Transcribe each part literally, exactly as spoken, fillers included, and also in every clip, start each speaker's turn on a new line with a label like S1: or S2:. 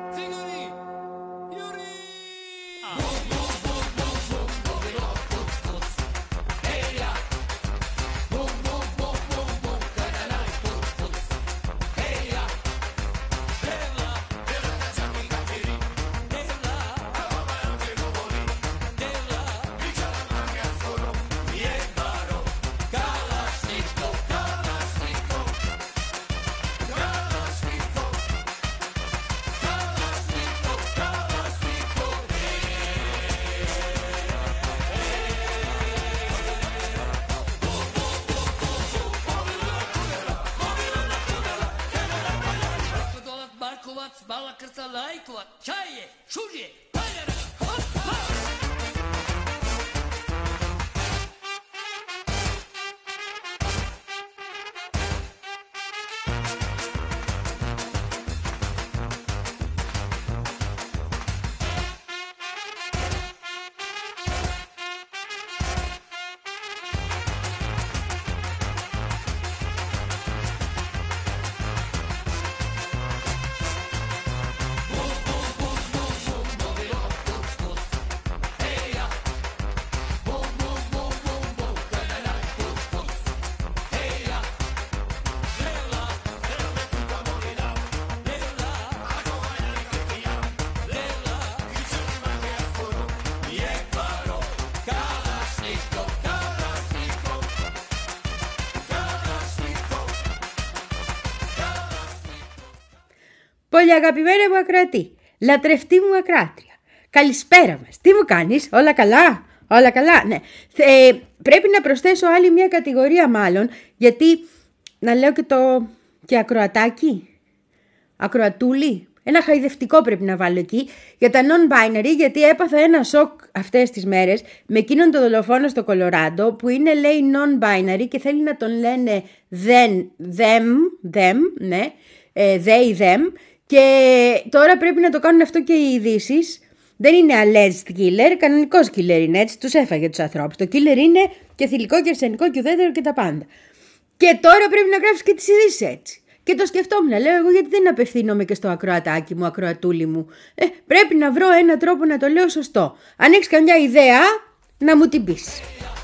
S1: Bala krca lajkova, čaje, šužje,
S2: Πολύ αγαπημένη μου ακροατή, λατρευτή μου ακράτρια, καλησπέρα μας. Τι μου κάνεις, όλα καλά, όλα καλά, ναι. Ε, πρέπει να προσθέσω άλλη μια κατηγορία μάλλον, γιατί να λέω και το και ακροατάκι, ακροατούλη, ένα χαϊδευτικό πρέπει να βάλω εκεί, για τα non-binary, γιατί έπαθα ένα σοκ αυτές τις μέρες με εκείνον το δολοφόνο στο Κολοράντο, που είναι λέει non-binary και θέλει να τον λένε then, them, them, ναι, ε, they, them. Και τώρα πρέπει να το κάνουν αυτό και οι ειδήσεις. Δεν είναι alleged killer, κανονικός killer είναι, έτσι τους έφαγε τους ανθρώπους. Το killer είναι και θηλυκό και αρσενικό και ουδέτερο και τα πάντα. Και τώρα πρέπει να γράψεις και τις ειδήσεις έτσι. Και το σκεφτόμουν, λέω εγώ, γιατί δεν απευθύνομαι και στο ακροατάκι μου, ακροατούλη μου. Ε, πρέπει να βρω έναν τρόπο να το λέω σωστό. Αν έχεις καμιά ιδέα, να μου την πεις.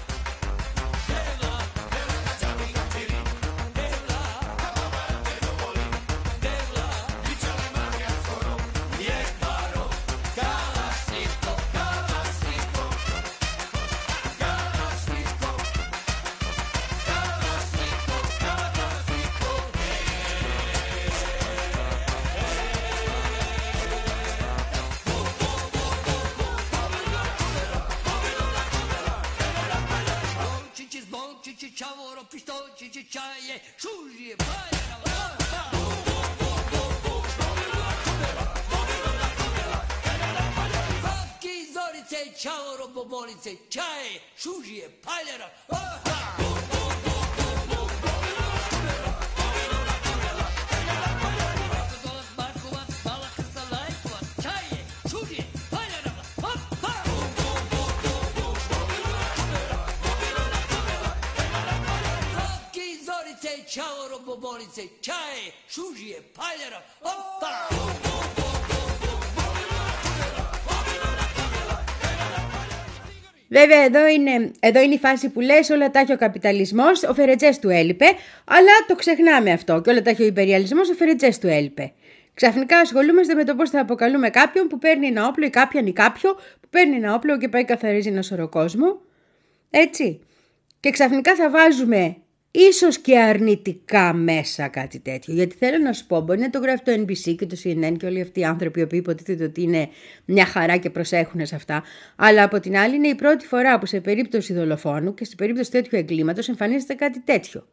S2: Βέβαια εδώ είναι, εδώ είναι η φάση που λες όλα τα έχει ο καπιταλισμός, ο Φερετζές του έλειπε, αλλά το ξεχνάμε αυτό και όλα τα έχει ο υπεριαλισμός, ο Φερετζές του έλειπε. Ξαφνικά ασχολούμαστε με το πώς θα αποκαλούμε κάποιον που παίρνει ένα όπλο ή κάποιον ή κάποιο που παίρνει ένα όπλο και πάει καθαρίζει ένα σωρό κόσμο, έτσι. Και ξαφνικά θα βάζουμε ίσως και αρνητικά μέσα κάτι τέτοιο. Γιατί θέλω να σου πω, μπορεί να το γράφει το Εν Μπι Σι και το Σι Εν Εν και όλοι αυτοί οι άνθρωποι οι οποίοι υποτίθεται ότι είναι μια χαρά και προσέχουν σε αυτά. Αλλά από την άλλη είναι η πρώτη φορά που σε περίπτωση δολοφόνου και σε περίπτωση τέτοιου εγκλήματος εμφανίζεται κάτι τέτοιο.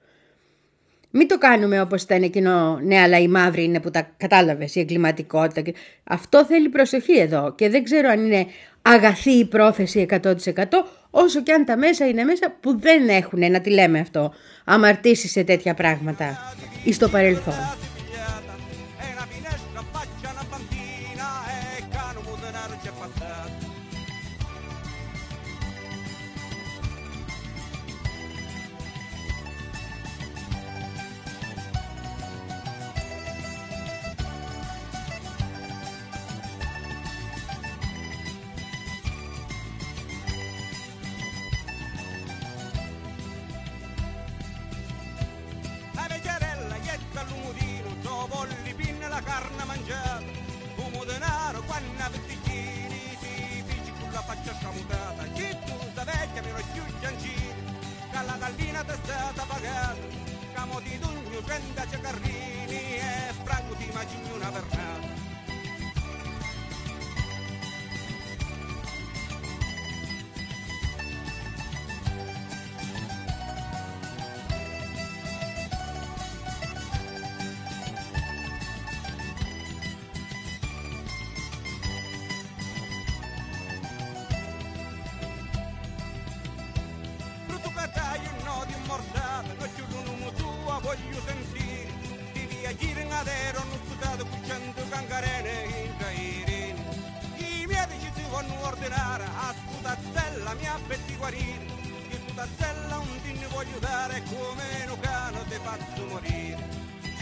S2: Μην το κάνουμε όπως ήταν εκείνο, ναι, αλλά η μαύρη είναι που τα κατάλαβες, η εγκληματικότητα. Αυτό θέλει προσοχή εδώ και δεν ξέρω αν είναι αγαθή η πρόθεση εκατό τοις εκατό, όσο και αν τα μέσα είναι μέσα που δεν έχουν, να τη λέμε αυτό, αμαρτήσει σε τέτοια πράγματα ή στο παρελθόν.
S3: gallina testata pagata, camo di dugno trenta carrini e franco ti immagini una vernata. Voglio sentire di viaggiare in aereo, non studiato cucciando cancarene in cairi. I medici ti vanno ordinare a sputazzella mi appetti guarire. Io sputazzella un ti ne voglio dare come un cane ti faccio morire.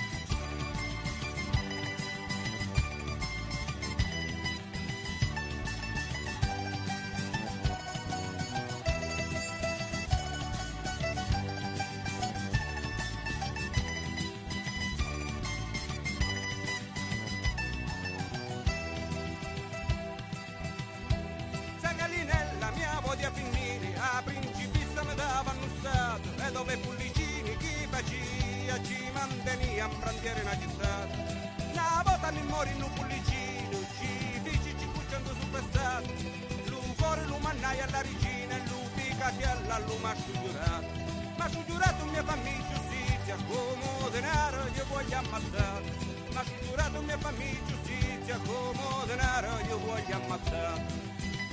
S3: Di avvenire, a principessa mi dava annunciato e dove pullicini chi faccia ci mantenia in brandiere una città. Una volta mi mori in un pullicino, ci dici ci cucciando sul pestato, lu cuore lu mannai alla regina e lu picati alla luma giurato. Ma su giurato mia famiglia giustizia, come denaro io voglio ammazzare. Ma su giurato mia famiglia giustizia, come denaro io voglio ammazzare.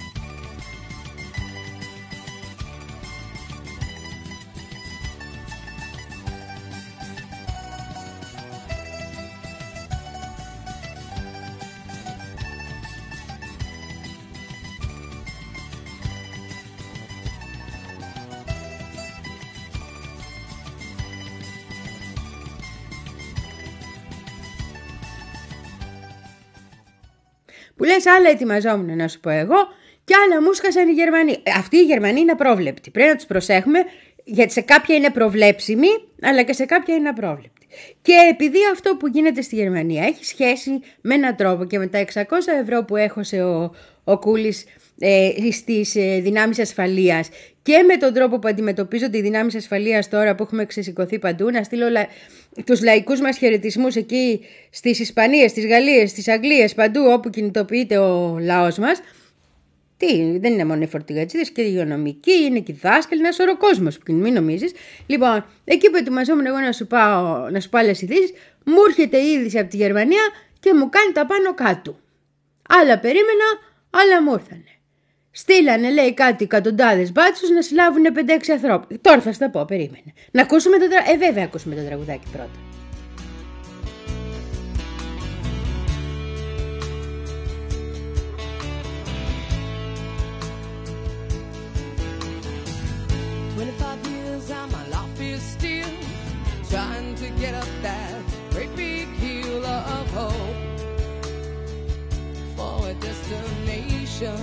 S2: Που λες άλλα ετοιμαζόμουν να σου πω εγώ και άλλα μου σκάσαν οι Γερμανοί. Αυτοί οι Γερμανοί είναι απρόβλεπτοι. Πρέπει να τους προσέχουμε γιατί σε κάποια είναι προβλέψιμοι αλλά και σε κάποια είναι απρόβλεπτοι. Και επειδή αυτό που γίνεται στη Γερμανία έχει σχέση με έναν τρόπο και με τα εξακόσια ευρώ που έχωσε ο, ο Κούλης ε, στις ε, δυνάμεις ασφαλείας και με τον τρόπο που αντιμετωπίζονται οι δυνάμεις ασφαλείας τώρα που έχουμε ξεσηκωθεί παντού, να στείλω λα... τους λαϊκούς μας χαιρετισμούς εκεί στις Ισπανίες, στις Γαλλίες, στις Αγγλίες, παντού όπου κινητοποιείται ο λαός μας. Τι, δεν είναι μόνο οι φορτηγατσίδες και οι υγειονομικοί, είναι και οι δάσκαλοι, ένα σωρό κόσμος που μην νομίζεις. Λοιπόν, εκεί που ετοιμαζόμουν εγώ να σου, πάω, να σου πω άλλες ειδήσεις, μου έρχεται η είδηση από τη Γερμανία και μου κάνει τα πάνω κάτω. Άλλα περίμενα, άλλα μου ήρθανε. Στείλανε, λέει, κάτι εκατοντάδες μπάτσους να συλλάβουν πέντε έξι ανθρώπους. Τώρα θα στα πω, περίμενε. Να ακούσουμε το τραγουδάκι. Ε, βέβαια, ακούσουμε το τραγουδάκι πρώτα.
S4: twenty-five years and my life is still trying to get up that great big hill of hope for a destination.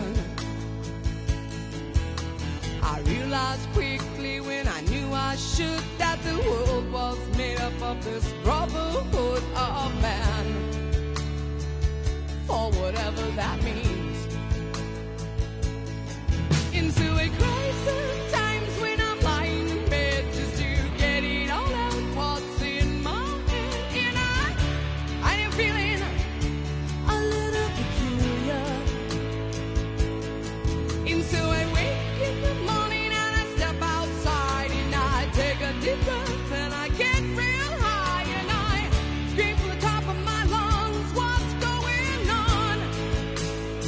S4: I realized quickly when I knew I should that the world was made up of this brotherhood of man, for whatever that means. Into a crisis times when I'm lying in bed just to get it all out what's in my head, and I, I am feeling a little peculiar. Into a wake in the morning and I step outside and I take a deep breath and I get real high and I scream from the top of my lungs, what's going on?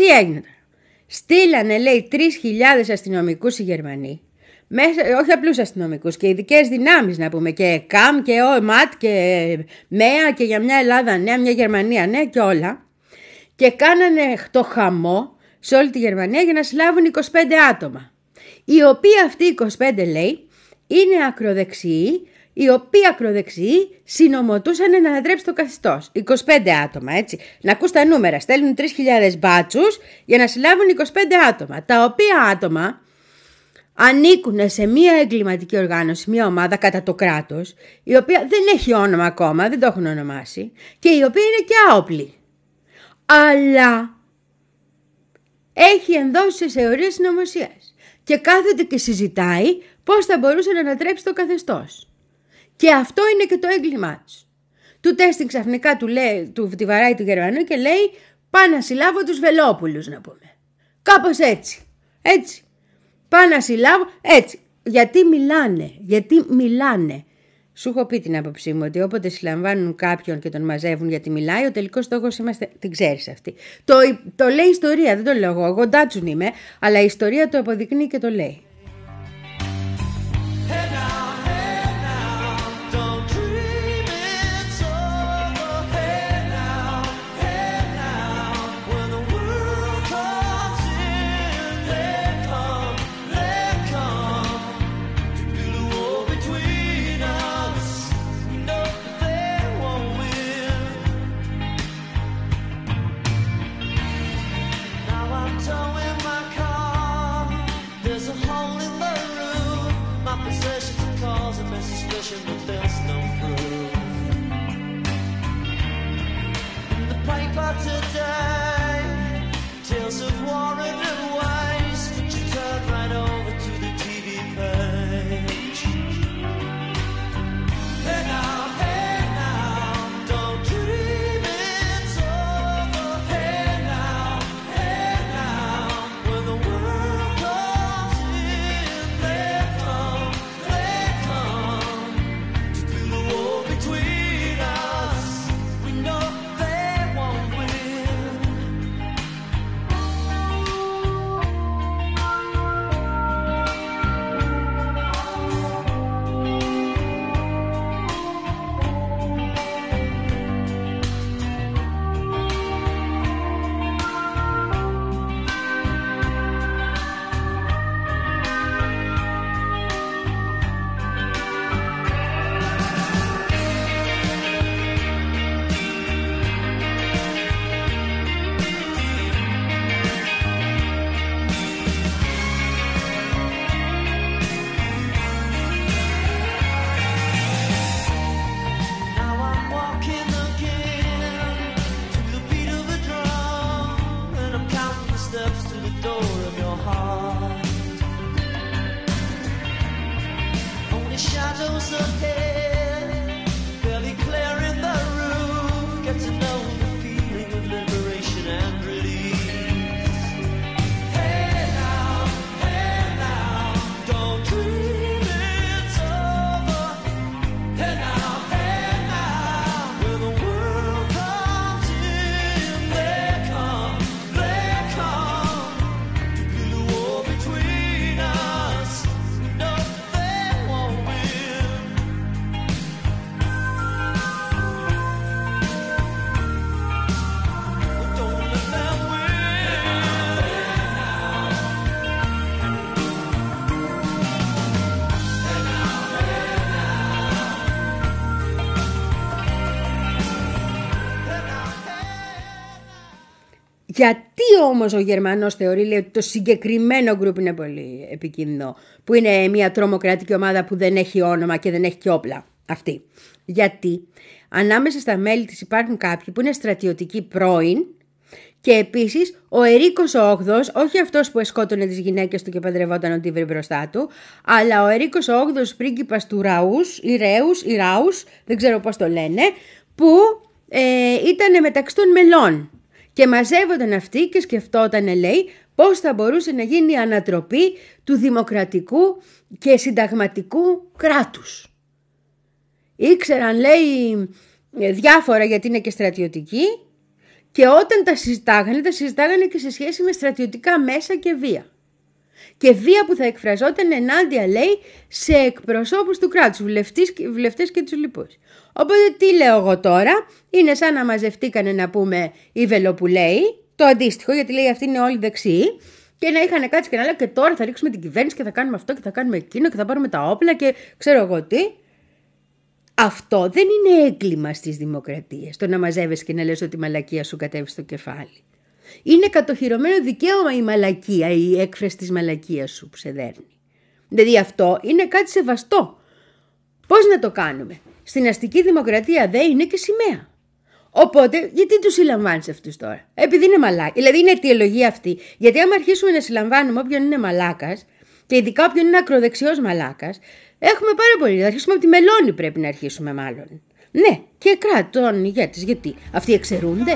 S2: Τι έγινε τώρα? Στείλανε, λέει, τρεις χιλιάδες αστυνομικούς οι Γερμανοί. Μέσα, όχι απλούς αστυνομικούς, και ειδικές δυνάμεις να πούμε, και ΚΑΜ και ΟΜΑΤ και ΜΕΑ και για μια Ελλάδα νέα, μια Γερμανία νέα και όλα. Και κάνανε το χαμό σε όλη τη Γερμανία για να συλλάβουν είκοσι πέντε άτομα. Οι οποίοι αυτοί οι είκοσι πέντε, λέει, είναι ακροδεξιοί, οι οποίοι ακροδεξιοί συνομωτούσαν να ανατρέψει το καθεστώς. είκοσι πέντε άτομα, έτσι. Να ακούς τα νούμερα. Στέλνουν τρεις χιλιάδες μπάτσους για να συλλάβουν είκοσι πέντε άτομα. Τα οποία άτομα ανήκουν σε μια εγκληματική οργάνωση, μια ομάδα κατά το κράτος, η οποία δεν έχει όνομα ακόμα, δεν το έχουν ονομάσει, και η οποία είναι και άοπλη. Αλλά έχει ενδώσει σε θεωρίες συνωμοσίας και κάθεται και συζητάει πώς θα μπορούσε να ανατρέψει το καθεστώς. Και αυτό είναι και το έγκλημά τους. Του τέστην ξαφνικά του, λέει, του τη βαράει του Γερμανού και λέει πάω να συλλάβω τους Βελόπουλους, να πούμε. Κάπως έτσι. Έτσι. Πάω να συλλάβω έτσι. Γιατί μιλάνε. Γιατί μιλάνε. Σου έχω πει την άποψή μου ότι όποτε συλλαμβάνουν κάποιον και τον μαζεύουν γιατί μιλάει, ο τελικός στόχος είμαστε. Την ξέρεις αυτή. Το, το λέει η ιστορία, δεν το λέω εγώ. Εγώ ντάτσουν είμαι, αλλά η ιστορία το αποδεικνύει και το λέει. Γιατί όμως ο Γερμανός θεωρεί, λέει, ότι το συγκεκριμένο γκρουπ είναι πολύ επικίνδυνο, που είναι μια τρομοκρατική ομάδα που δεν έχει όνομα και δεν έχει και όπλα αυτή. Γιατί ανάμεσα στα μέλη της υπάρχουν κάποιοι που είναι στρατιωτικοί πρώην και επίσης ο Ερίκος ο Όγδοος, όχι αυτός που εσκότωνε τις γυναίκες του και παντρευόταν ότι βρει μπροστά του, αλλά ο Ερίκος ο Όγδοος πρίγκιπας του Ραούς, ή Ρέους, ή Ράους, δεν ξέρω πώς το λένε, που ε, ήταν μεταξύ των μελών. Και μαζεύονταν αυτοί και σκεφτόταν, λέει, πώς θα μπορούσε να γίνει η ανατροπή του δημοκρατικού και συνταγματικού κράτους. Ήξεραν, λέει, διάφορα γιατί είναι και στρατιωτικοί Και όταν τα συζητάγανε, τα συζητάγανε και σε σχέση με στρατιωτικά μέσα και βία. Και βία που θα εκφραζόταν ενάντια, λέει, σε εκπροσώπους του κράτους, βουλευτές, βουλευτές και τους λοιπούς. Οπότε τι λέω εγώ τώρα, είναι σαν να μαζευτήκανε, να πούμε, οι Βελοπουλέοι, το αντίστοιχο, γιατί λέει αυτοί είναι όλοι δεξιοί, και να είχαν κάτσει και να λέω και τώρα θα ρίξουμε την κυβέρνηση και θα κάνουμε αυτό και θα κάνουμε εκείνο και θα πάρουμε τα όπλα και ξέρω εγώ τι. Αυτό δεν είναι έγκλημα στις δημοκρατίες, το να μαζεύεσαι και να λες ότι η μαλακία σου κατέβει στο κεφάλι. Είναι κατοχυρωμένο δικαίωμα η μαλακία, η έκφραση της μαλακίας σου που σε δέρνει. Δηλαδή αυτό είναι κάτι σεβαστό. Πώς να το κάνουμε? Στην αστική δημοκρατία δεν είναι και σημαία. Οπότε, γιατί τους συλλαμβάνεις αυτούς τώρα? Επειδή είναι μαλάκες. Δηλαδή είναι αιτιολογία αυτή. Γιατί άμα αρχίσουμε να συλλαμβάνουμε όποιον είναι μαλάκας, και ειδικά όποιον είναι ακροδεξιός μαλάκας, έχουμε πάρα πολύ. Θα αρχίσουμε από τη Μελώνη, πρέπει να αρχίσουμε μάλλον. Ναι, και κράτων ηγέτες. Γιατί αυτοί εξαιρούνται?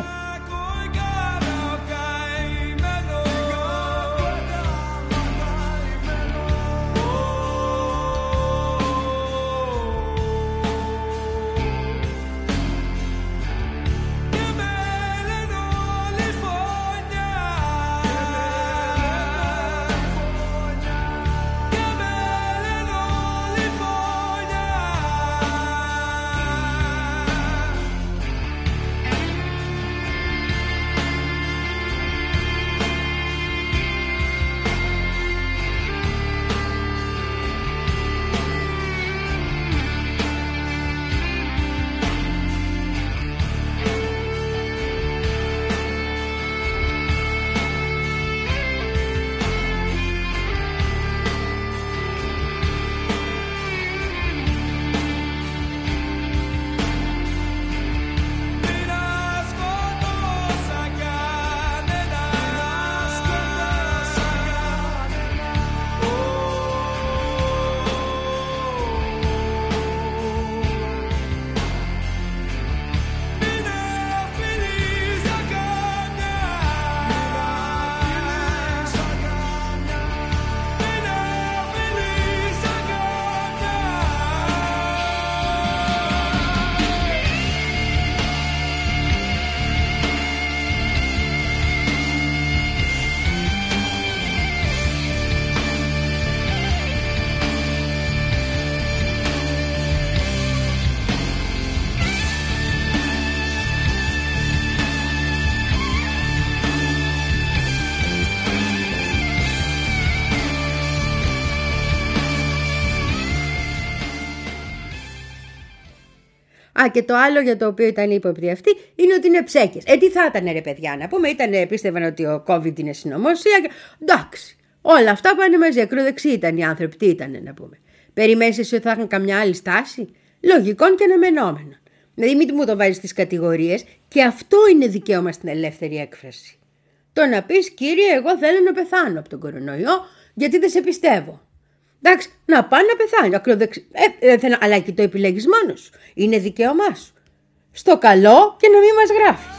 S2: Α, και το άλλο για το οποίο ήταν ύποπτοι αυτοί είναι ότι είναι ψέκες. Ε, τι θα ήταν ρε παιδιά, να πούμε, ήτανε, πίστευαν ότι ο COVID είναι συνωμοσία. Και... εντάξει, όλα αυτά πάνε μαζί. Ακροδεξιοί ήταν οι άνθρωποι, τι ήτανε να πούμε. Περιμένεις εσύ ότι θα είχαν καμιά άλλη στάση? Λογικών και αναμενόμενων. Δηλαδή, μην μου το βάζεις στις κατηγορίες, και αυτό είναι δικαίωμα στην ελεύθερη έκφραση. Το να πεις, κύριε, εγώ θέλω να πεθάνω από τον κορονοϊό, γιατί δεν σε πιστεύω. Εντάξει, να πάνε να πεθάνει. Ακροδεξι... Ε, ε, θέλω... Αλλά και το επιλέγεις μόνος σου. Είναι δικαίωμά σου. Στο καλό και να μην μας γράφεις.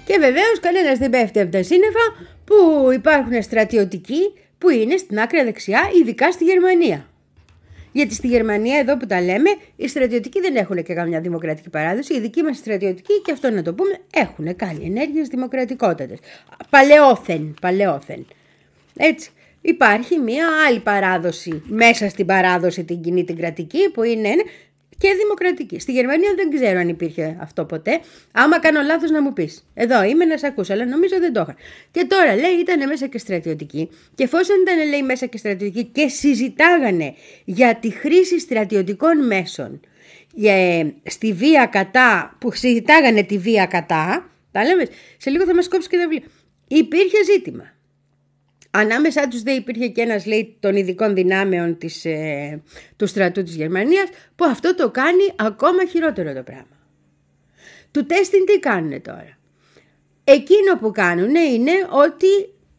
S2: Και βεβαίως κανένας δεν πέφτει από τα σύννεφα που υπάρχουν στρατιωτικοί που είναι στην άκρα δεξιά, ειδικά στη Γερμανία. Γιατί στη Γερμανία, εδώ που τα λέμε, οι στρατιωτικοί δεν έχουν και καμιά δημοκρατική παράδοση. Οι δικοί μας στρατιωτικοί, και αυτό να το πούμε, έχουν κάνει ενέργειες δημοκρατικότατες. Παλαιόθεν, παλαιόθεν. Έτσι. Υπάρχει μία άλλη παράδοση μέσα στην παράδοση την κοινή την κρατική που είναι και δημοκρατική. Στη Γερμανία δεν ξέρω αν υπήρχε αυτό ποτέ. Άμα κάνω λάθος να μου πεις. Εδώ είμαι να σε ακούσω, αλλά νομίζω δεν το είχα. Και τώρα λέει ήταν μέσα και στρατιωτικοί και εφόσον ήταν λέει μέσα και στρατιωτικοί και συζητάγανε για τη χρήση στρατιωτικών μέσων ε, στη βία κατά, που συζητάγανε τη βία κατά, τα λέμε, σε λίγο θα μας κόψει και τα βιβλία. Υπήρχε ζήτημα. Ανάμεσά τους δεν υπήρχε και ένας λέει των ειδικών δυνάμεων της, ε, του στρατού της Γερμανίας που αυτό το κάνει ακόμα χειρότερο το πράγμα. Του τέστην τι κάνουνε τώρα. Εκείνο που κάνουνε είναι ότι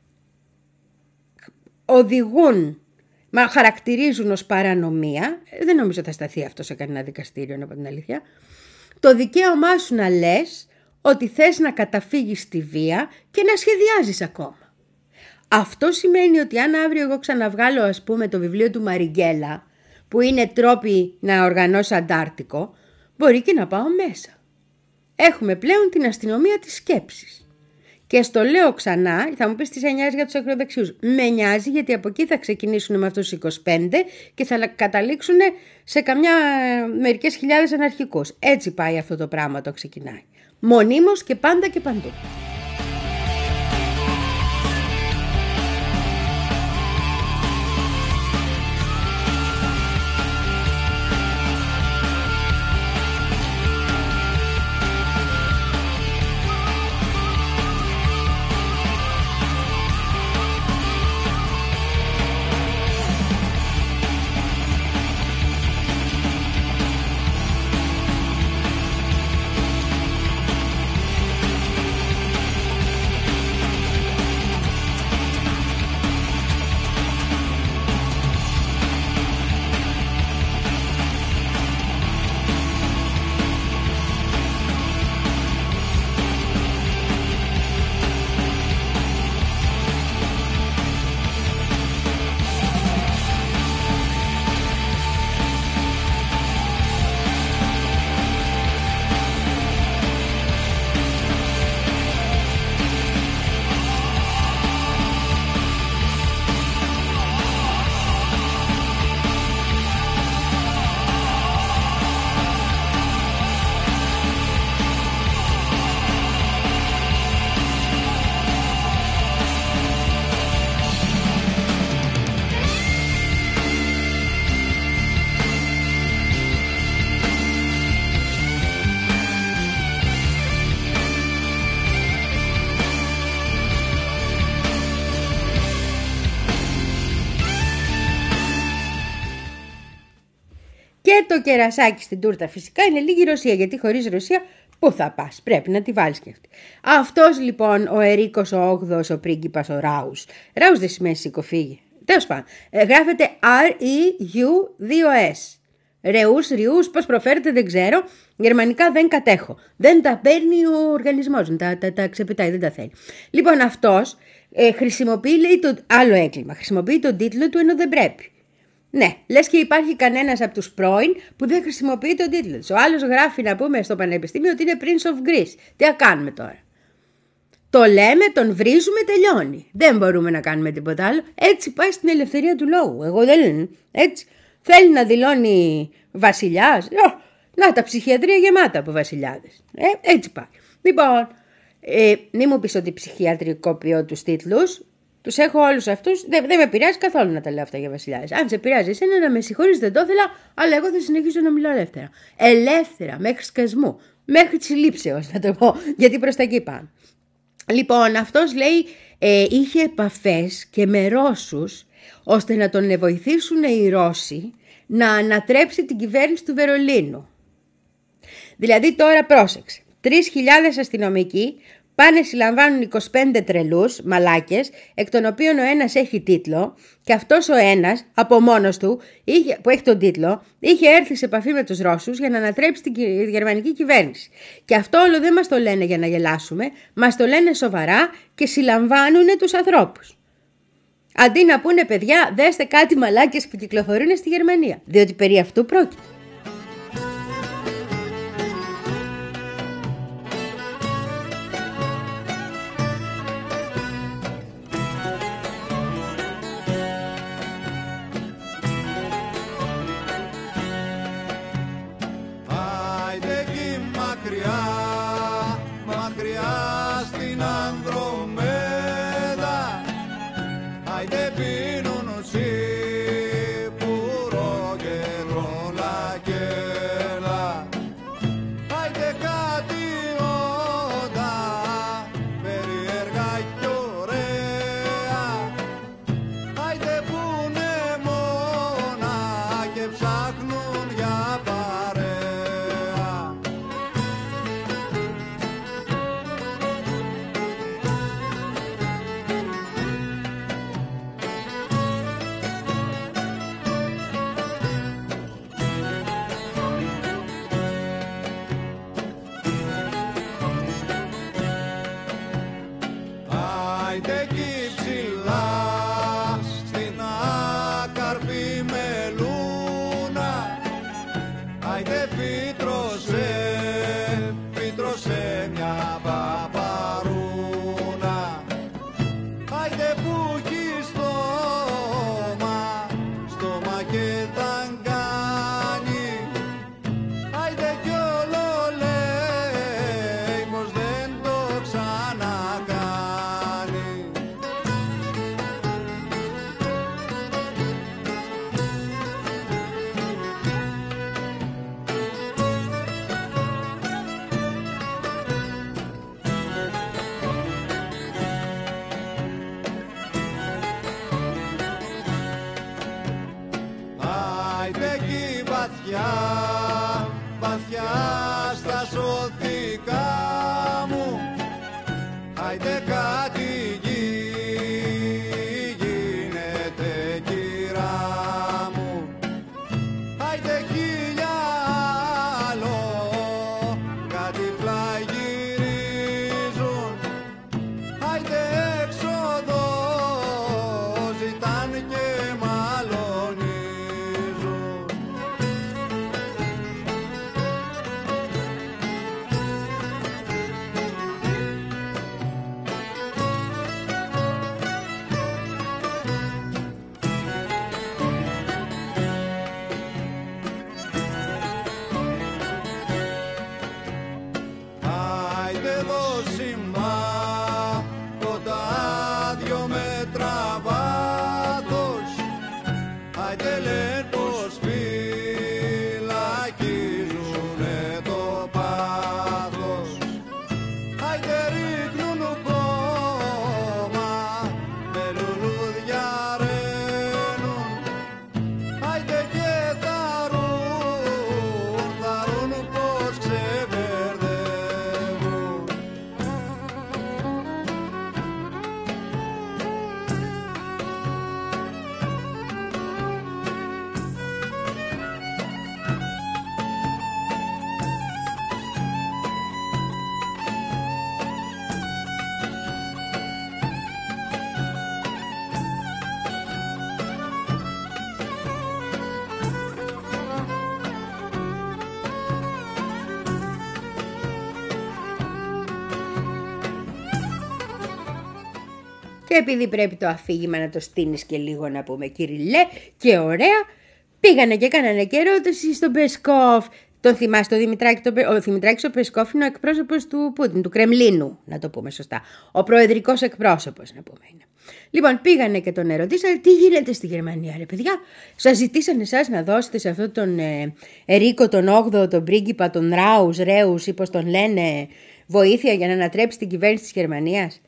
S2: οδηγούν, μα χαρακτηρίζουν ως παρανομία, δεν νομίζω θα σταθεί αυτό σε κανένα δικαστήριο να πω την αλήθεια, το δικαίωμά σου να λες ότι θες να καταφύγεις στη βία και να σχεδιάζεις ακόμα. Αυτό σημαίνει ότι αν αύριο εγώ ξαναβγάλω ας πούμε το βιβλίο του Μαριγκέλα που είναι τρόποι να οργανώσω Αντάρτικο, μπορεί και να πάω μέσα. Έχουμε πλέον την αστυνομία της σκέψης. Και στο λέω ξανά, θα μου πεις τι σε νοιάζει για τους ακροδεξιούς. Με νοιάζει γιατί από εκεί θα ξεκινήσουν με αυτούς τους είκοσι πέντε και θα καταλήξουν σε καμιά μερικές χιλιάδες αναρχικούς. Έτσι πάει αυτό το πράγμα, το ξεκινάει. Μονίμως και πάντα και παντού. Και το κερασάκι στην τούρτα φυσικά είναι λίγη Ρωσία, γιατί χωρίς Ρωσία πού θα πας, πρέπει να τη βάλεις και αυτή. Αυτός λοιπόν ο Ερίκος ο όγδοος, ο πρίγκιπας, ο Ράους. Ράους δεν σημαίνει σηκωφίγη. Τέλος πάντων, γράφεται R-E-U-δύο-S. Ρεούς, ριούς, πώς προφέρεται δεν ξέρω. Γερμανικά δεν κατέχω. Δεν τα παίρνει ο οργανισμός, τα, τα, τα ξεπετάει, δεν τα θέλει. Λοιπόν, αυτός ε, χρησιμοποιεί, λέει, το άλλο έγκλημα. Χρησιμοποιεί τον τίτλο του ενώ δεν πρέπει. Ναι, λες και υπάρχει κανένας από τους πρώην που δεν χρησιμοποιεί τον τίτλο του. Ο άλλος γράφει, να πούμε, στο πανεπιστήμιο ότι είναι Prince of Greece. Τι θα κάνουμε τώρα. Το λέμε, τον βρίζουμε, τελειώνει. Δεν μπορούμε να κάνουμε τίποτα άλλο. Έτσι πάει στην ελευθερία του λόγου. Εγώ δεν λένε. Έτσι. Θέλει να δηλώνει βασιλιάς. Να, τα ψυχιατρία γεμάτα από βασιλιάδες. Ε, έτσι πάει. Λοιπόν, ε, μη μου πεις ότι ψυχιατρικοποιώ τους τίτλους. Τους έχω όλους αυτούς. Δεν, δεν με πειράζει καθόλου να τα λέω αυτά για βασιλιάδες. Αν σε πειράζει εσένα να με συγχωρείς, δεν το ήθελα, αλλά εγώ θα συνεχίσω να μιλάω ελεύθερα. Ελεύθερα, μέχρι σκασμού. Μέχρι τη λήψεως, να το πω. Γιατί προς τα εκεί πάμε. Λοιπόν, αυτός λέει ε, είχε επαφές και με Ρώσους ώστε να τον βοηθήσουν οι Ρώσοι να ανατρέψει την κυβέρνηση του Βερολίνου. Δηλαδή τώρα πρόσεξε, τρεις χιλιάδες αστυνομικοί πάνε συλλαμβάνουν είκοσι πέντε τρελούς μαλάκες, εκ των οποίων ο ένας έχει τίτλο, και αυτός ο ένας από μόνος του, είχε, που έχει τον τίτλο, είχε έρθει σε επαφή με τους Ρώσους για να ανατρέψει την γερμανική κυβέρνηση. Και αυτό όλο δεν μας το λένε για να γελάσουμε, μας το λένε σοβαρά και συλλαμβάνουν τους ανθρώπους. Αντί να πούνε, παιδιά, δέστε κάτι μαλάκες που κυκλοφορούν στη Γερμανία, διότι περί αυτού πρόκειται. Και επειδή πρέπει το αφήγημα να το στείνεις και λίγο να πούμε κυριλέ και ωραία, πήγανε και έκανανε και ερώτηση στον Πεσκόφ. Τον θυμάσαι τον Δημητράκη, τον... ο Δημητράκης ο Πεσκόφ είναι ο εκπρόσωπος του Πούτιν, του Κρεμλίνου, να το πούμε σωστά. Ο προεδρικός εκπρόσωπος, να πούμε είναι. Λοιπόν, πήγανε και τον ερωτήσανε τι γίνεται στη Γερμανία, ρε παιδιά. Σας ζητήσανε εσάς να δώσετε σε αυτόν τον ε, Ερίκο τον όγδοο, τον πρίγκιπα, τον Ράους, Ρέους ή πώς τον λένε, βοήθεια για να ανατρέψει την κυβέρνηση της Γερμανίας.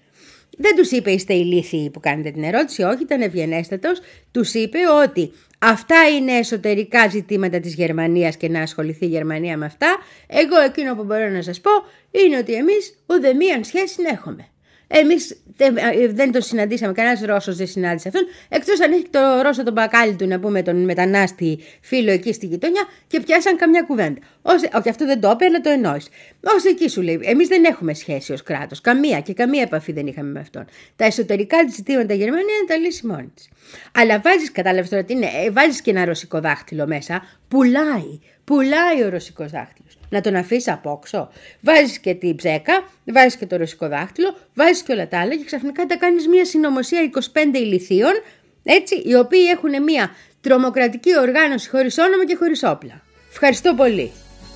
S2: δεν τους είπε είστε ηλίθιοι που κάνετε την ερώτηση, όχι, ήταν ευγενέστατος. Τους είπε ότι αυτά είναι εσωτερικά ζητήματα της Γερμανίας και να ασχοληθεί η Γερμανία με αυτά. Εγώ εκείνο που μπορώ να σας πω είναι ότι εμείς ουδεμίαν σχέση έχουμε. Εμείς δεν τον συναντήσαμε, κανένας Ρώσος δεν συνάντησε αυτόν, εκτός αν έχει το Ρώσο τον μπακάλι του, να πούμε, τον μετανάστη φίλο εκεί στη γειτονιά, και πιάσαν καμιά κουβέντα. Ως, όχι, αυτό δεν το είπε, αλλά το εννοείς. Ως εκεί σου λέει, εμείς δεν έχουμε σχέση ως κράτος, καμία και καμία επαφή δεν είχαμε με αυτόν. Τα εσωτερικά της ζητήματα Γερμανία είναι τα λύσει μόνη της. Αλλά βάζεις, κατάλαβες τώρα τι είναι, βάζεις και ένα ρωσικό δάχτυλο μέσα, πουλάει, πουλάει ο ρωσικός δάχτυλος. Να τον αφήσει απόξω. Βάζεις και την ψέκα, βάζεις και το ρωσικό δάχτυλο, βάζεις και όλα τα άλλα και ξαφνικά τα κάνεις μια συνωμοσία είκοσι πέντε ηλιθείων, έτσι, οι οποίοι έχουν μια τρομοκρατική οργάνωση χωρίς όνομα και χωρίς όπλα. Ευχαριστώ πολύ.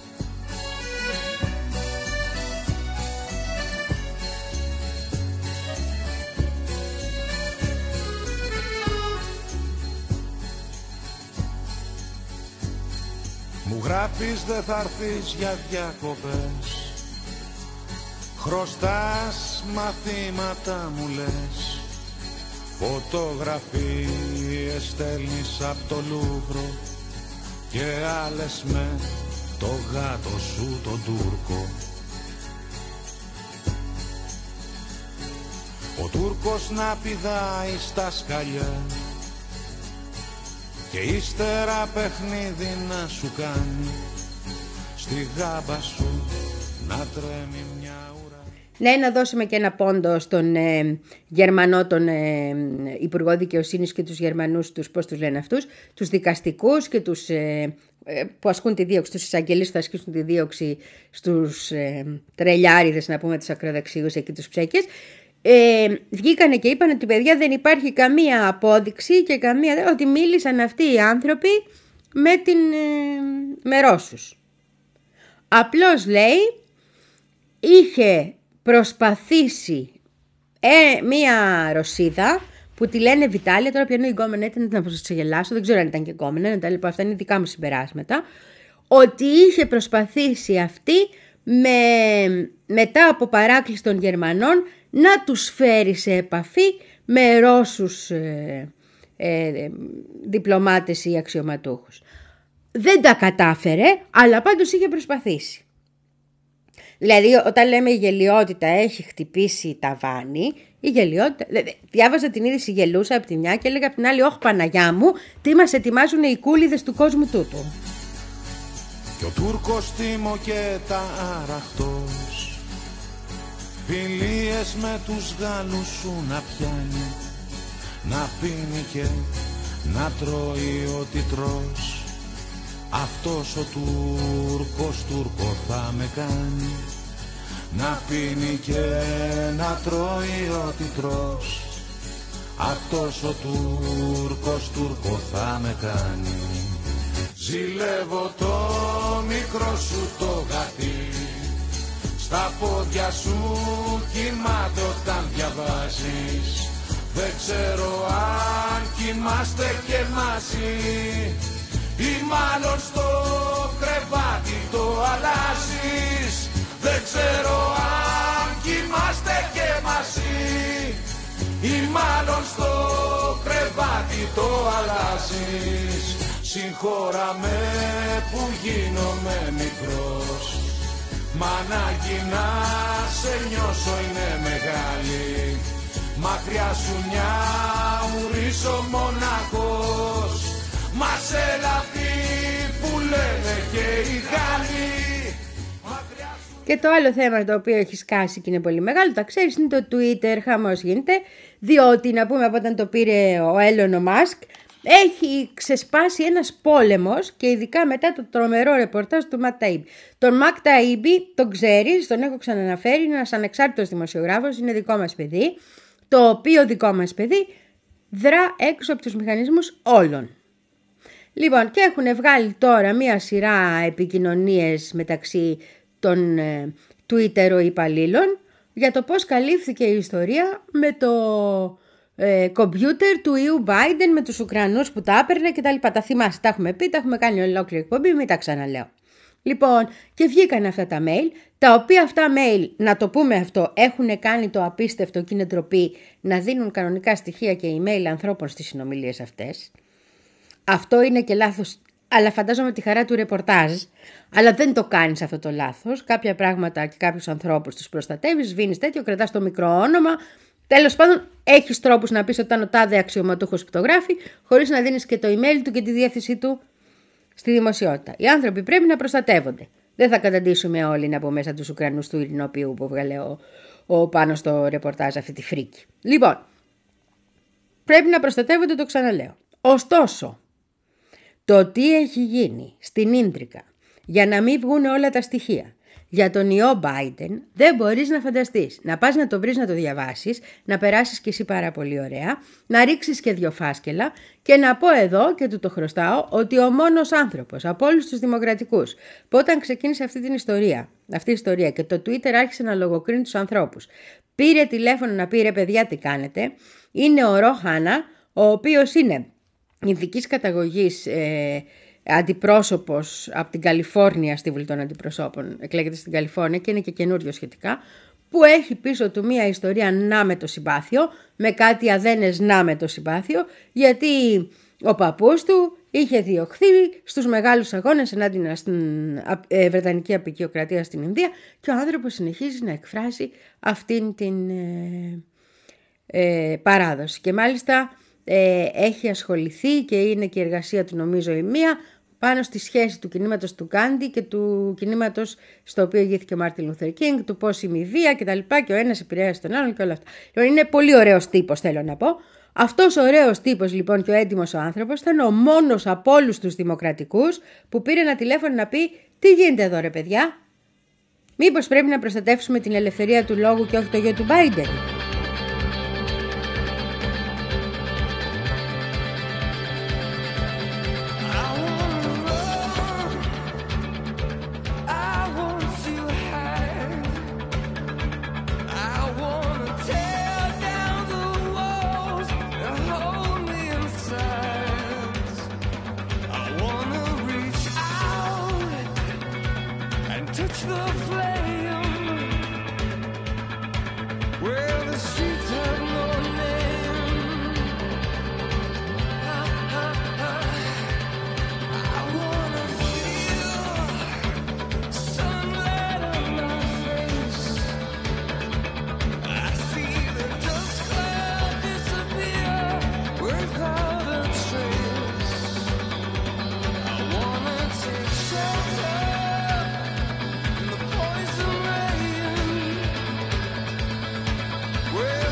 S3: Μου γράφεις δε θα έρθεις για διακοπές, χρωστάς μαθήματα μου λες, φωτογραφίες στέλνεις απ' το Λούβρο και άλλες με το γάτο σου τον Τούρκο. Ο Τούρκος να πηδάει στα σκαλιά και ύστερα παιχνίδι να σου κάνει, στη γάμπα σου να τρέμει μια ουρά.
S2: Ναι, να δώσουμε και ένα πόντο στον ε, Γερμανό, τον ε, Υπουργό Δικαιοσύνης και τους Γερμανούς, τους, πώς τους λένε αυτούς, τους δικαστικούς και τους ε, ε, που ασκούν τη δίωξη, τους εισαγγελείς που θα ασκήσουν τη δίωξη στους ε, τρελιάριδες, να πούμε, τους ακροδεξίους εκεί, τους ψέκες. Ε, βγήκανε και είπαν ότι παιδιά δεν υπάρχει καμία απόδειξη και καμία, ότι μίλησαν αυτοί οι άνθρωποι με, την, ε, με Ρώσους. Απλώς λέει είχε προσπαθήσει ε, μία Ρωσίδα που τη λένε Βιτάλια, τώρα πιανού η γκόμενα ήταν να σας ξεγελάσω, δεν ξέρω αν ήταν και γκόμενα, να τα λοιπά, αυτά είναι δικά μου συμπεράσματα, ότι είχε προσπαθήσει αυτή με, μετά από παράκληση των Γερμανών να τους φέρει σε επαφή με Ρώσους ε, ε, διπλωμάτες ή αξιωματούχους. Δεν τα κατάφερε, αλλά πάντως είχε προσπαθήσει. Δηλαδή, όταν λέμε η γελιότητα έχει χτυπήσει ταβάνι, η γελιότητα... Δηλαδή, διάβαζα την είδηση, γελούσα από τη μια και έλεγα από την άλλη, όχι Παναγιά μου, τι μας ετοιμάζουν οι κούλιδες του κόσμου τούτου.
S3: Και ο Τούρκος τίμω και τα αραχτός, φιλίες με τους Γάλλους σου να πιάνει, να πίνει και να τρώει ό,τι τρως. Αυτός ο Τούρκος Τούρκο θα με κάνει, να πίνει και να τρώει ό,τι τρως. Αυτός ο Τούρκος Τούρκο θα με κάνει. Ζηλεύω το μικρό σου το γατί, στα πόδια σου κοιμάται όταν διαβάζεις. Δεν ξέρω αν κοιμάστε και μαζί ή μάλλον στο κρεβάτι το αλλάζεις. Δεν ξέρω αν κοιμάστε και μαζί ή μάλλον στο κρεβάτι το αλλάζεις. Συγχώρα με που γίνομαι μικρός, μα ανάγκη να σε νιώσω είναι μεγάλη. Μακριά σου μια ουρίσω μοναχός, μα σε λαπή που λένε και οι Γάλλοι.
S2: Και το άλλο θέμα το οποίο έχει σκάσει και είναι πολύ μεγάλο, τα ξέρεις, είναι το Twitter, χαμός γίνεται, διότι να πούμε από όταν το πήρε ο Έλλον ο Μάσκ, έχει ξεσπάσει ένας πόλεμος και ειδικά μετά το τρομερό ρεπορτάζ του Ματ Ταΐμπι. Τον Ματ Ταΐμπι τον ξέρεις, τον έχω ξαναναφέρει, είναι ένας ανεξάρτητος δημοσιογράφος, είναι δικό μας παιδί, το οποίο δικό μας παιδί δρά έξω από τους μηχανισμούς όλων. Λοιπόν, και έχουν βγάλει τώρα μία σειρά επικοινωνίες μεταξύ των ε, Twitter υπαλλήλων για το πώς καλύφθηκε η ιστορία με το ε, κομπιούτερ του ιού Biden με τους Ουκρανούς που τα έπαιρνε και τα λοιπά. Τα θυμάστε, τα έχουμε πει, τα έχουμε κάνει ολόκληρη εκπομπή, μην τα ξαναλέω. Λοιπόν, και βγήκαν αυτά τα mail, τα οποία αυτά mail, να το πούμε αυτό, έχουν κάνει το απίστευτο και είναι ντροπή να δίνουν κανονικά στοιχεία και email ανθρώπων στις συνομιλίες αυτές. Αυτό είναι και λάθος, αλλά φαντάζομαι τη χαρά του ρεπορτάζ, αλλά δεν το κάνεις αυτό το λάθος. Κάποια πράγματα και κάποιους ανθρώπους τους προστατεύεις, σβήνεις τέτοιο, κρατάς το μικρό όνομα. Τέλος πάντων, έχεις τρόπους να πεις ότι ήταν ο τάδε αξιωματούχος που το γράφει, χωρίς να δίνεις και το email του και τη διεύθυνσή του στη δημοσιότητα. Οι άνθρωποι πρέπει να προστατεύονται. Δεν θα καταντήσουμε όλοι από μέσα τους Ουκρανούς του Ειρηνοποιού που βγάλε ο, ο πάνω στο ρεπορτάζ αυτή τη φρίκη. Λοιπόν, πρέπει να προστατεύονται, το ξαναλέω. Ωστόσο, το τι έχει γίνει στην Ίντρικα για να μην βγουν όλα τα στοιχεία για τον ιό Biden δεν μπορείς να φανταστείς. Να πας να το βρεις, να το διαβάσεις, να περάσεις κι εσύ πάρα πολύ ωραία, να ρίξεις και δυο φάσκελα και να πω εδώ και του το χρωστάω ότι ο μόνος άνθρωπος από όλους τους δημοκρατικούς που όταν ξεκίνησε αυτή την ιστορία, αυτή η ιστορία και το Twitter άρχισε να λογοκρίνει τους ανθρώπους, πήρε τηλέφωνο να πει ρε παιδιά τι κάνετε, είναι ο Ρο Χάνα, ο οποίος είναι ειδικής καταγωγής ε, αντιπρόσωπος από την Καλιφόρνια στη Βουλή των Αντιπροσώπων, εκλέγεται στην Καλιφόρνια και είναι και καινούριο σχετικά, που έχει πίσω του μία ιστορία να με το συμπάθειο, με κάτι αδένες να με το συμπάθειο, γιατί ο παππούς του είχε διωχθεί στους μεγάλους αγώνες ενάντια στην Βρετανική αποικιοκρατία στην Ινδία και ο άνθρωπος συνεχίζει να εκφράζει αυτήν την ε, ε, παράδοση. Και μάλιστα ε, έχει ασχοληθεί και είναι και η εργασία του νομίζω η μία πάνω στη σχέση του κινήματος του Γκάντι και του κινήματος στο οποίο ηγήθηκε ο Μάρτιν Λούθερ Κίνγκ, του πώς η βία κτλ. Και ο ένας επηρέασε τον άλλον και όλα αυτά. Λοιπόν, είναι πολύ ωραίος τύπος, θέλω να πω. Αυτός ο ωραίος τύπος λοιπόν και ο έντιμος ο άνθρωπος ήταν ο μόνος από όλους τους δημοκρατικούς που πήρε ένα τηλέφωνο να πει τι γίνεται εδώ ρε παιδιά, μήπως πρέπει να προστατεύσουμε την ελευθερία του λόγου και όχι το γιο του Biden.
S5: Well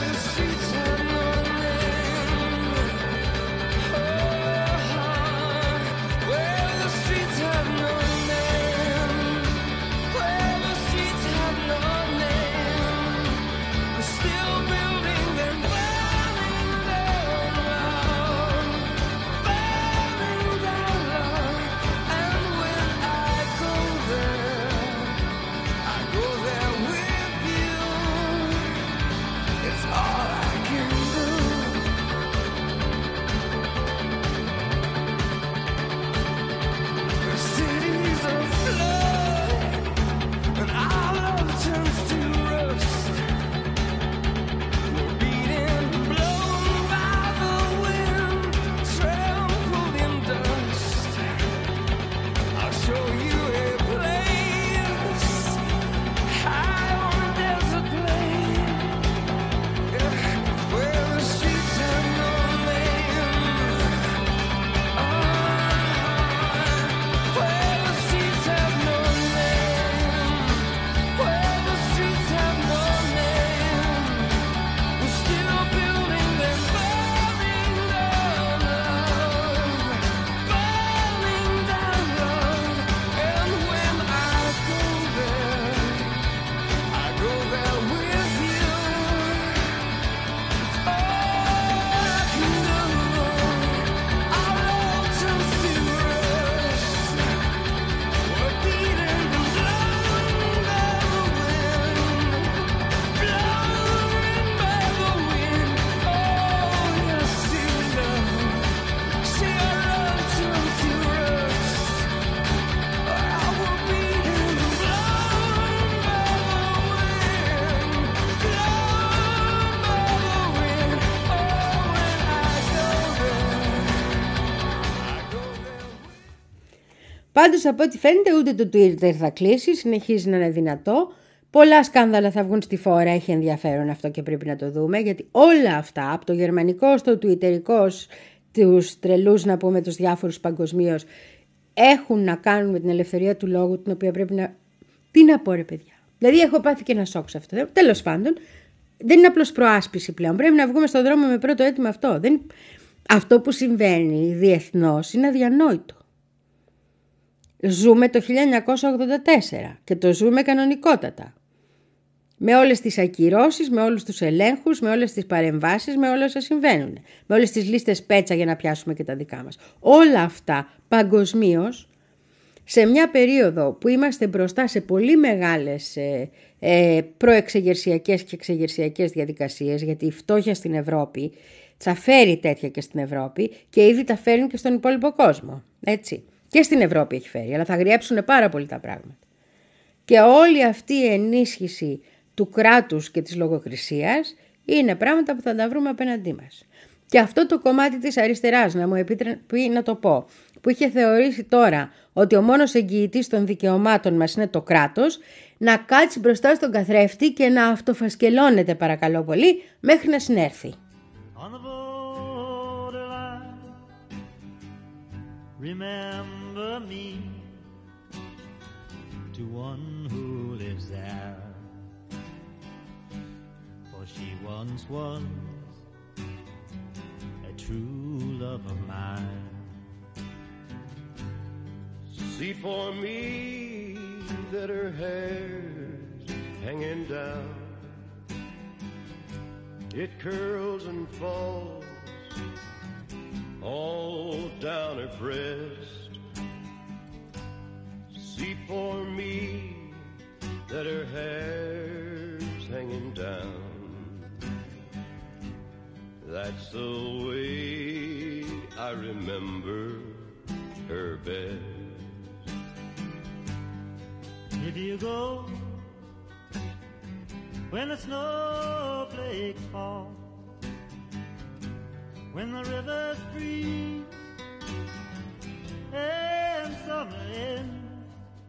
S2: Πάντως από ό,τι φαίνεται ούτε το Twitter θα κλείσει, συνεχίζει να είναι δυνατό. Πολλά σκάνδαλα θα βγουν στη φόρα, έχει ενδιαφέρον αυτό και πρέπει να το δούμε, γιατί όλα αυτά, από το γερμανικό στο τουιτερικό, τους τρελούς να πούμε, τους διάφορους παγκοσμίως, έχουν να κάνουν με την ελευθερία του λόγου, την οποία πρέπει να... Τι να πω ρε παιδιά. Δηλαδή έχω πάθει και ένα σοκ σε αυτό. Τέλος πάντων, δεν είναι απλώς προάσπιση πλέον. Πρέπει να βγούμε στον δρόμο με πρώτο αίτημα αυτό. Δεν... Αυτό που συμβαίνει διεθνώς είναι αδιανόητο. Ζούμε το χίλια εννιακόσια ογδόντα τέσσερα και το ζούμε κανονικότατα. Με όλες τις ακυρώσεις, με όλους τους ελέγχους, με όλες τις παρεμβάσεις, με όλα όσα συμβαίνουν. Με όλες τις λίστες πέτσα για να πιάσουμε και τα δικά μας. Όλα αυτά παγκοσμίως, σε μια περίοδο που είμαστε μπροστά σε πολύ μεγάλες ε, ε, προεξεγερσιακές και εξεγερσιακές διαδικασίες, γιατί η φτώχεια στην Ευρώπη θα φέρει τέτοια και στην Ευρώπη και ήδη τα φέρνει και στον υπόλοιπο κόσμο. Έτσι. Και στην Ευρώπη έχει φέρει, αλλά θα γριέψουν πάρα πολύ τα πράγματα. Και όλη αυτή η ενίσχυση του κράτους και της λογοκρισίας είναι πράγματα που θα τα βρούμε απέναντί μας. Και αυτό το κομμάτι της αριστεράς, να μου επιτρέπει να το πω, που είχε θεωρήσει τώρα ότι ο μόνος εγγυητής των δικαιωμάτων μας είναι το κράτος, να κάτσει μπροστά στον καθρέφτη και να αυτοφασκελώνεται παρακαλώ πολύ μέχρι να συνέρθει.
S5: On the borderline, remember me to one who lives there, for she once was a true love of mine.
S6: See for me that her hair's hanging down, it curls and falls all down her breast. See for me that her hair's hanging down. That's the way I remember her best.
S5: If you go when the snowflakes fall, when the rivers freeze and summer ends,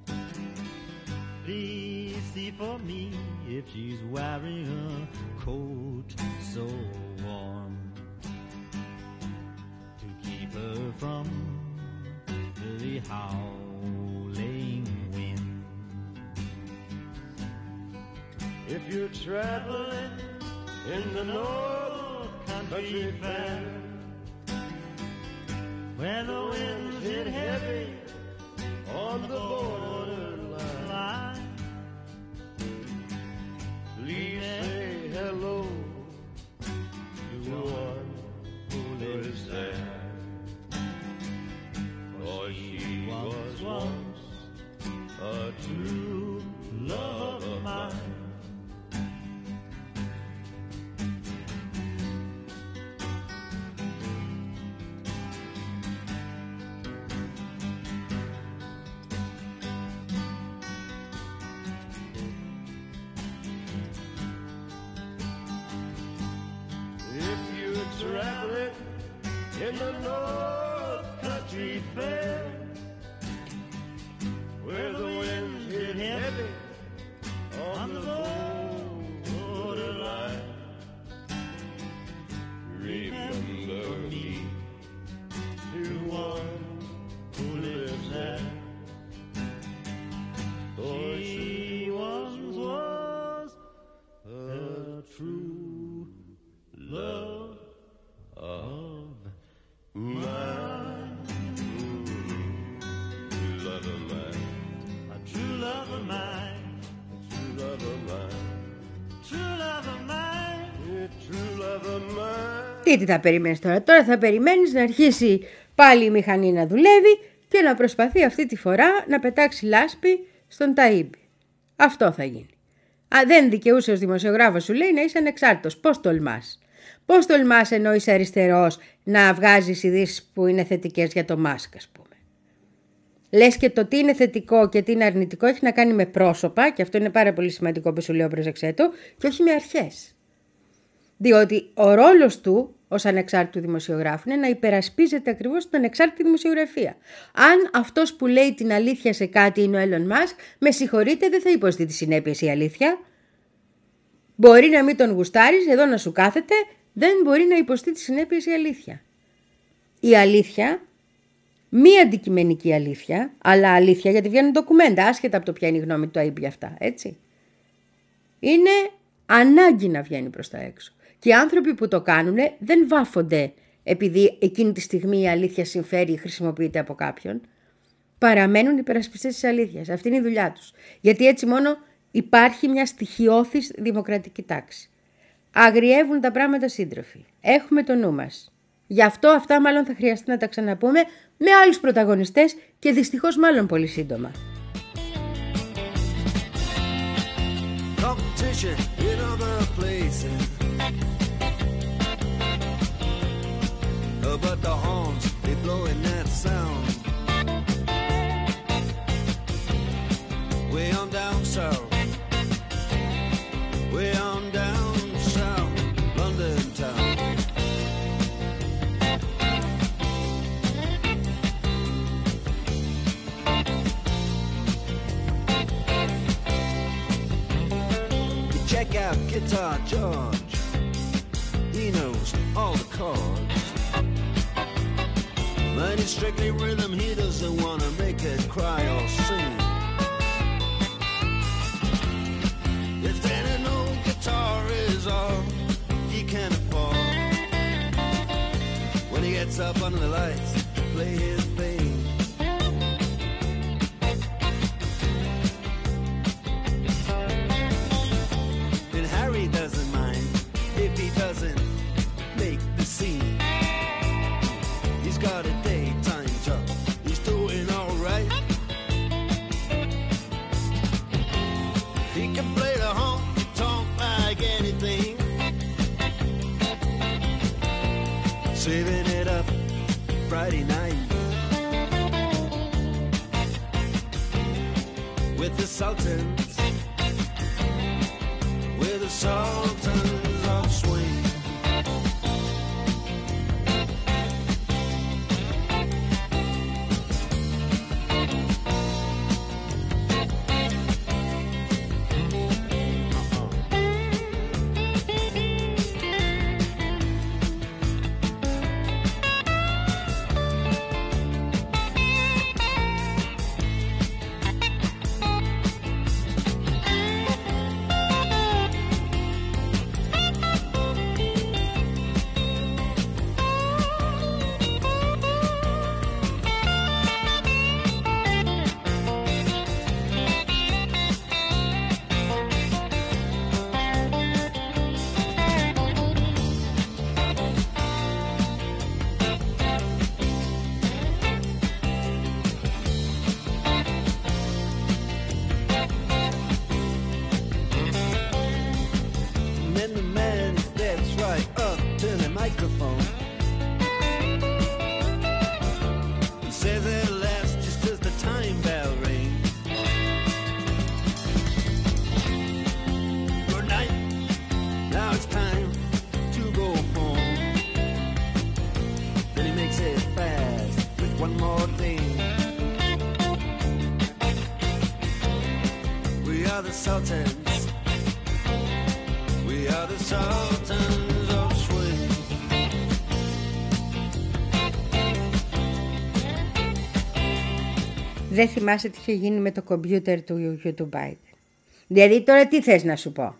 S5: please see for me if she's wearing a coat so warm to keep her from the howling wind.
S6: If you're traveling in the North Country Fair,
S5: where the winds hit heavy
S6: on the borderline, please say hello to one who lives there. For she was once a true love of mine. Traveling in the North Country Fair, where the winds hit heavy on the borderline, remember me to one who lives there. For she once was a true love of mine. True love of mine.
S5: A true love of mine.
S6: True love of mine.
S5: True love of mine.
S6: True love of mine.
S2: Τι, τι θα περιμένεις τώρα. Τώρα θα περιμένεις να αρχίσει πάλι η μηχανή να δουλεύει και να προσπαθεί αυτή τη φορά να πετάξει λάσπη στον Ταΐμπη. Αυτό θα γίνει. Α, δεν δικαιούσε ως δημοσιογράφος, σου λέει, να είσαι ανεξάρτητος. Πώς τολμάς. Πώς τολμάς ενώ είσαι αριστερός να βγάζεις ειδήσεις που είναι θετικές για το Μάσκ, ας πούμε. Λες και το τι είναι θετικό και τι είναι αρνητικό έχει να κάνει με πρόσωπα, και αυτό είναι πάρα πολύ σημαντικό που σου λέω, προσεξέ το, και όχι με αρχές. Διότι ο ρόλος του, ως ανεξάρτητου δημοσιογράφου είναι να υπερασπίζεται ακριβώς την ανεξάρτητη δημοσιογραφία. Αν αυτός που λέει την αλήθεια σε κάτι είναι ο Έλλον Μάσκ, με συγχωρείτε, δεν θα υποστεί τις συνέπειες η αλήθεια. Μπορεί να μην τον γουστάρεις, εδώ να σου κάθεται, δεν μπορεί να υποστεί τις συνέπειες η αλήθεια. Η αλήθεια, μη αντικειμενική αλήθεια, αλλά αλήθεια γιατί βγαίνουν ντοκουμέντα, άσχετα από το ποια είναι η γνώμη του ΑΕΠ για αυτά, έτσι. Είναι ανάγκη να βγαίνει προς τα έξω. Και οι άνθρωποι που το κάνουν δεν βάφονται επειδή εκείνη τη στιγμή η αλήθεια συμφέρει ή χρησιμοποιείται από κάποιον. Παραμένουν υπερασπιστές της αλήθειας. Αυτή είναι η δουλειά τους. Γιατί έτσι μόνο υπάρχει μια στοιχειώδης δημοκρατική τάξη. Αγριεύουν τα πράγματα σύντροφοι. Έχουμε το νου μας. Γι' αυτό αυτά μάλλον θα χρειαστεί να τα ξαναπούμε με άλλους πρωταγωνιστές και δυστυχώς μάλλον πολύ σύντομα.
S7: Competition in other places, uh, but the horns, they blowing that sound. Way on down south, way on down south, London town. Check out Guitar George, he knows all the chords. But it's strictly rhythm, he doesn't want to make it cry or sing. If then an old guitar is all he can afford, when he gets up under the lights to play his thing, then Harry doesn't mind if he doesn't make the scene. He's got a daytime job, he's doing all right. He can play the honky-tonk like anything, saving it up Friday night with the Sultans, with the Sultans of Swing. Sultans, we are the Sultans of Swing.
S2: Δεν θυμάσαι τι είχε γίνει με το κομπιούτερ του γιου του Biden. Δηλαδή τώρα τι θες να σου πω.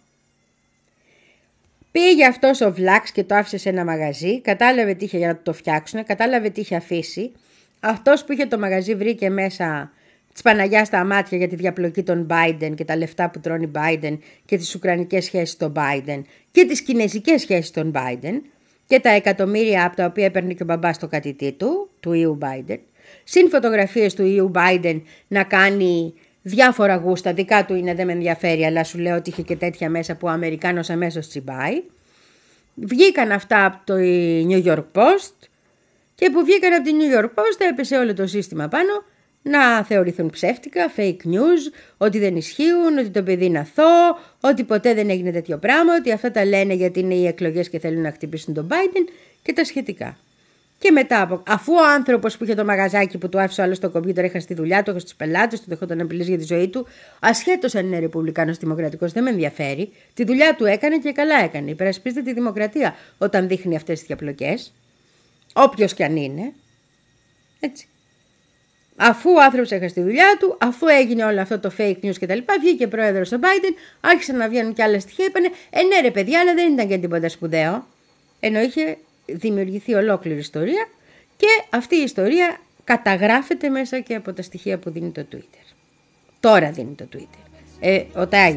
S2: Πήγε αυτός ο Βλάξ και το άφησε σε ένα μαγαζί, κατάλαβε τι είχε για να το φτιάξουν, κατάλαβε τι είχε αφήσει. Αυτός που είχε το μαγαζί βρήκε μέσα της Παναγιάς στα μάτια για τη διαπλοκή των Biden και τα λεφτά που τρώνε Biden και τις ουκρανικές σχέσεις των Biden και τις κινεζικές σχέσεις των Biden και τα εκατομμύρια από τα οποία έπαιρνε και ο μπαμπάς στο κατητή του, του ιού Biden, συν φωτογραφίες του ιού Biden να κάνει διάφορα γούστα, δικά του είναι δεν με ενδιαφέρει, αλλά σου λέω ότι είχε και τέτοια μέσα που ο Αμερικάνος αμέσως τσιμπάει. Βγήκαν αυτά από το New York Post και που βγήκαν από τη New York Post έπεσε όλο το σύστημα πάνω να θεωρηθούν ψεύτικα, fake news, ότι δεν ισχύουν, ότι το παιδί είναι αθώο, ότι ποτέ δεν έγινε τέτοιο πράγμα, ότι αυτά τα λένε γιατί είναι οι εκλογές και θέλουν να χτυπήσουν τον Biden και τα σχετικά. Και μετά, αφού ο άνθρωπος που είχε το μαγαζάκι που του άφησε ο άλλος στο κομπιούτερ έχασε τη δουλειά του, έχασε τους πελάτες του, δεχόταν απειλές για τη ζωή του, ασχέτως αν είναι ρεπουμπλικάνος δημοκρατικός, δεν με ενδιαφέρει, τη δουλειά του έκανε και καλά έκανε. Υπερασπίζεται τη δημοκρατία όταν δείχνει αυτές τις διαπλοκές, όποιος κι αν είναι. Έτσι. Αφού ο άνθρωπος έχασε τη δουλειά του, αφού έγινε όλο αυτό το fake news κτλ., βγήκε πρόεδρος ο Biden, άρχισαν να βγαίνουν και άλλα στοιχεία, είπανε ε, ναι, ρε παιδιά, αλλά δεν ήταν και τίποτα σπουδαίο. Ενώ είχε δημιουργηθεί ολόκληρη ιστορία και αυτή η ιστορία καταγράφεται μέσα και από τα στοιχεία που δίνει το Twitter. Τώρα δίνει το Twitter. Ε, ο Taibbi.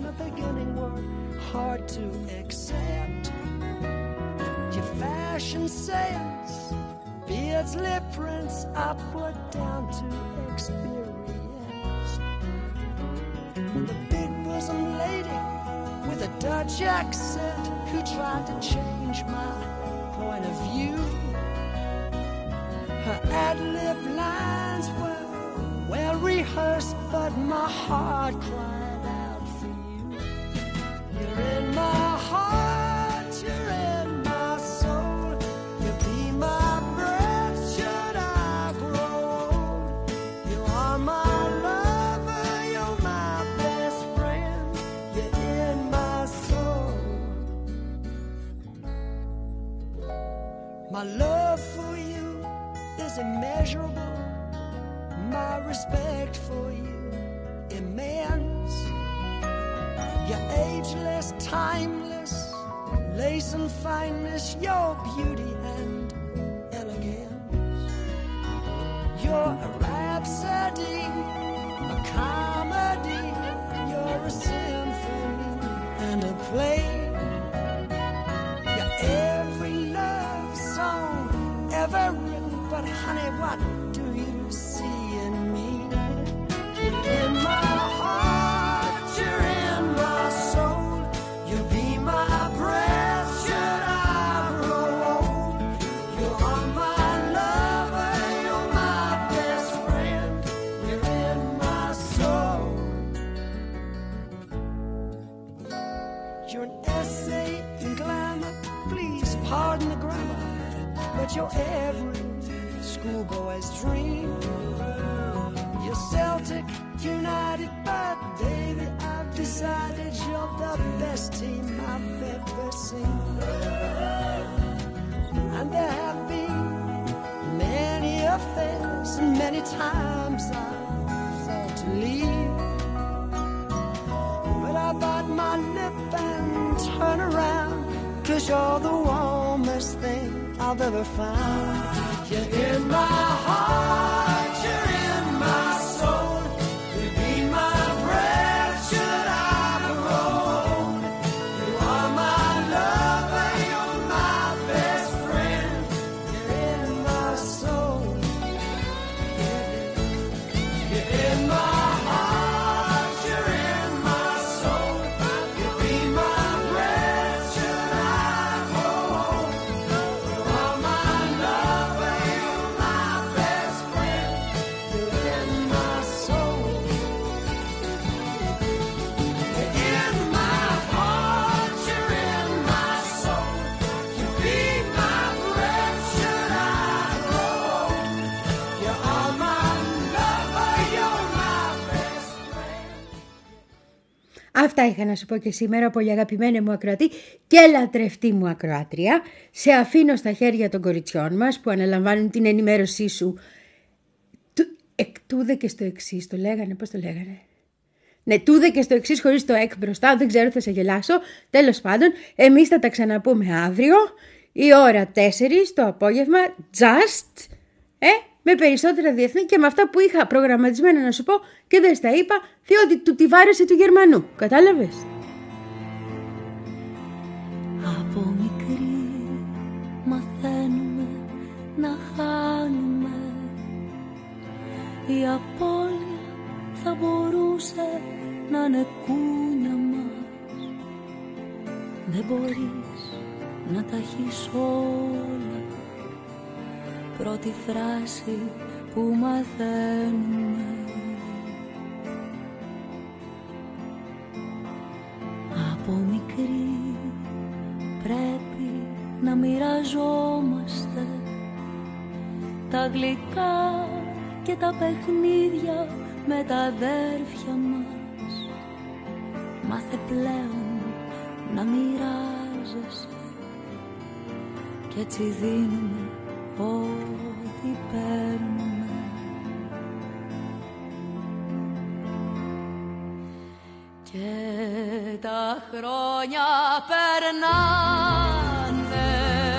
S8: Beard's lip prints I put down to experience. The big bosom lady with a Dutch accent who tried to change my point of view. Her ad-lib lines were well rehearsed, but my heart cried out for you. You're in my heart, you're in my soul, you'll be my my love for you is immeasurable, my respect for you immense. You're ageless, timeless, lace and fineness, your beauty and elegance. You're a rhapsody, a comedy, you're a symphony and a play. You're every love song ever written, but honey, what do you see in me? You're in my heart, you're in my soul, you'll be my breath should I grow old. You are my lover, you're my best friend, you're in my soul. You're an essay in glamour, please pardon the grammar, but you're every schoolboy's dream. You're Celtic United, but baby, I've decided you're the best team I've ever seen. And there have been many affairs, and many times I've thought to leave, but I bite my lip and turn around, 'cause you're the warmest thing I've ever found. You're in my heart, you're in my soul, you'll be my breath should I grow old. You are my lover, you're my best friend, you're in my soul. You're in my heart, you're in my soul, you'll be my breath should I grow old. You are my lover, you're my best friend, you're in my soul. You're in my heart, you're in my soul, you'll be my breath should I grow old. You are my lover, you're my best friend.
S2: Αυτά είχα να σου πω και σήμερα, πολύ αγαπημένη μου ακροατή και λατρευτή μου ακροάτρια. Σε αφήνω στα χέρια των κοριτσιών μας που αναλαμβάνουν την ενημέρωσή σου του, εκ τούδε και στο εξής. Το λέγανε, πώς το λέγανε. Ναι, τούδε και στο εξής χωρίς το εκ μπροστά, δεν ξέρω, θα σε γελάσω. Τέλος πάντων, εμείς θα τα ξαναπούμε αύριο, η ώρα τέσσερις το απόγευμα, just, ε, με περισσότερα διεθνή και με αυτά που είχα προγραμματισμένα να σου πω και δεν στα είπα, διότι του τη βάρεσε του Γερμανού. Κατάλαβες?
S9: Από μικρή μαθαίνουμε να χάνουμε. Η απώλεια θα μπορούσε να είναι κούνια μας. Δεν μπορείς να τα έχεις όλα. Πρώτη φράση που μαθαίνουμε. Από μικρή πρέπει να μοιραζόμαστε τα γλυκά και τα παιχνίδια με τα αδέρφια μας. Μάθε πλέον να μοιράζεσαι κι έτσι δίνουμε ό,τι παίρνουμε. Και τα χρόνια περνάνε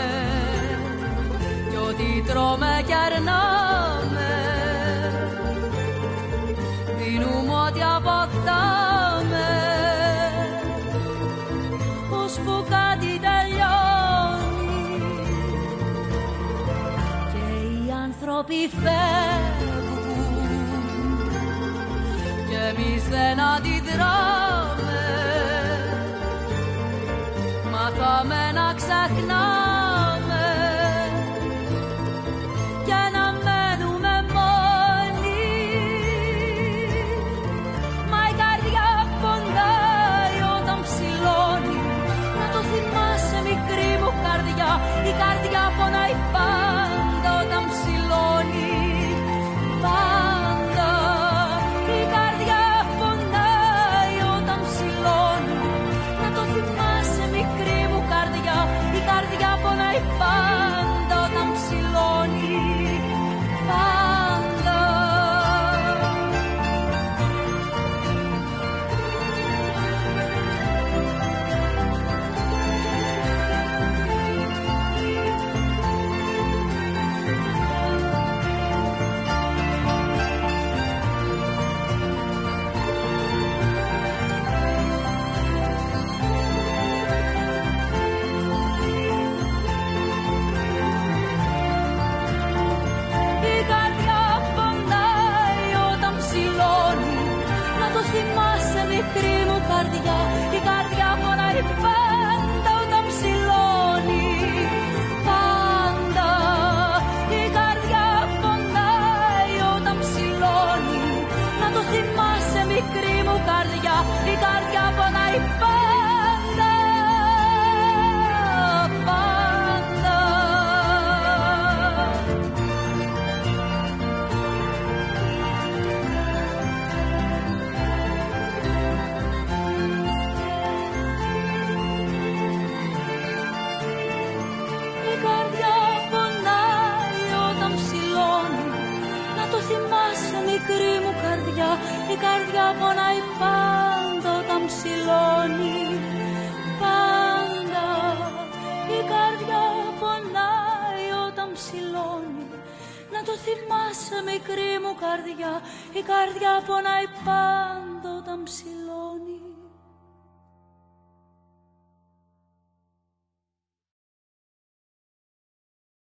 S9: κι ό,τι τρώμε κι αρνάμε, δίνουμε ό,τι αποκτάμε, ώσπου κάτι τελειώνει και οι άνθρωποι φεύγουν κι εμείς δεν αντιδράμε. Μάθαμε να ξεχνάμε και να μένουμε μόνοι. Μα η καρδιά πονάει όταν ψηλώνει. Να το θυμάσαι μικρή μου καρδιά, η καρδιά πονάει πάντα όταν ψηλώνει. Πάντα η καρδιά πονάει όταν ψηλώνει. Να το θυμάσαι μικρή μου καρδιά, η καρδιά πονάει πάντα όταν ψηλώνει. Πάντα. Θυμάσαι μικρή μου καρδιά, η καρδιά πονάει πάντα όταν ψηλώνει. Πάντα η καρδιά πονάει όταν ψηλώνει. Να το θυμάσαι μικρή μου καρδιά, η καρδιά πονάει πάντα. Πάντα. Θυμάσαι μικρή μου καρδιά, η καρδιά πονάει πάντα όταν ψηλώνει. Πάντα η καρδιά πονάει όταν ψηλώνει. Να το θυμάσαι μικρή μου καρδιά, η καρδιά πονάει πάντα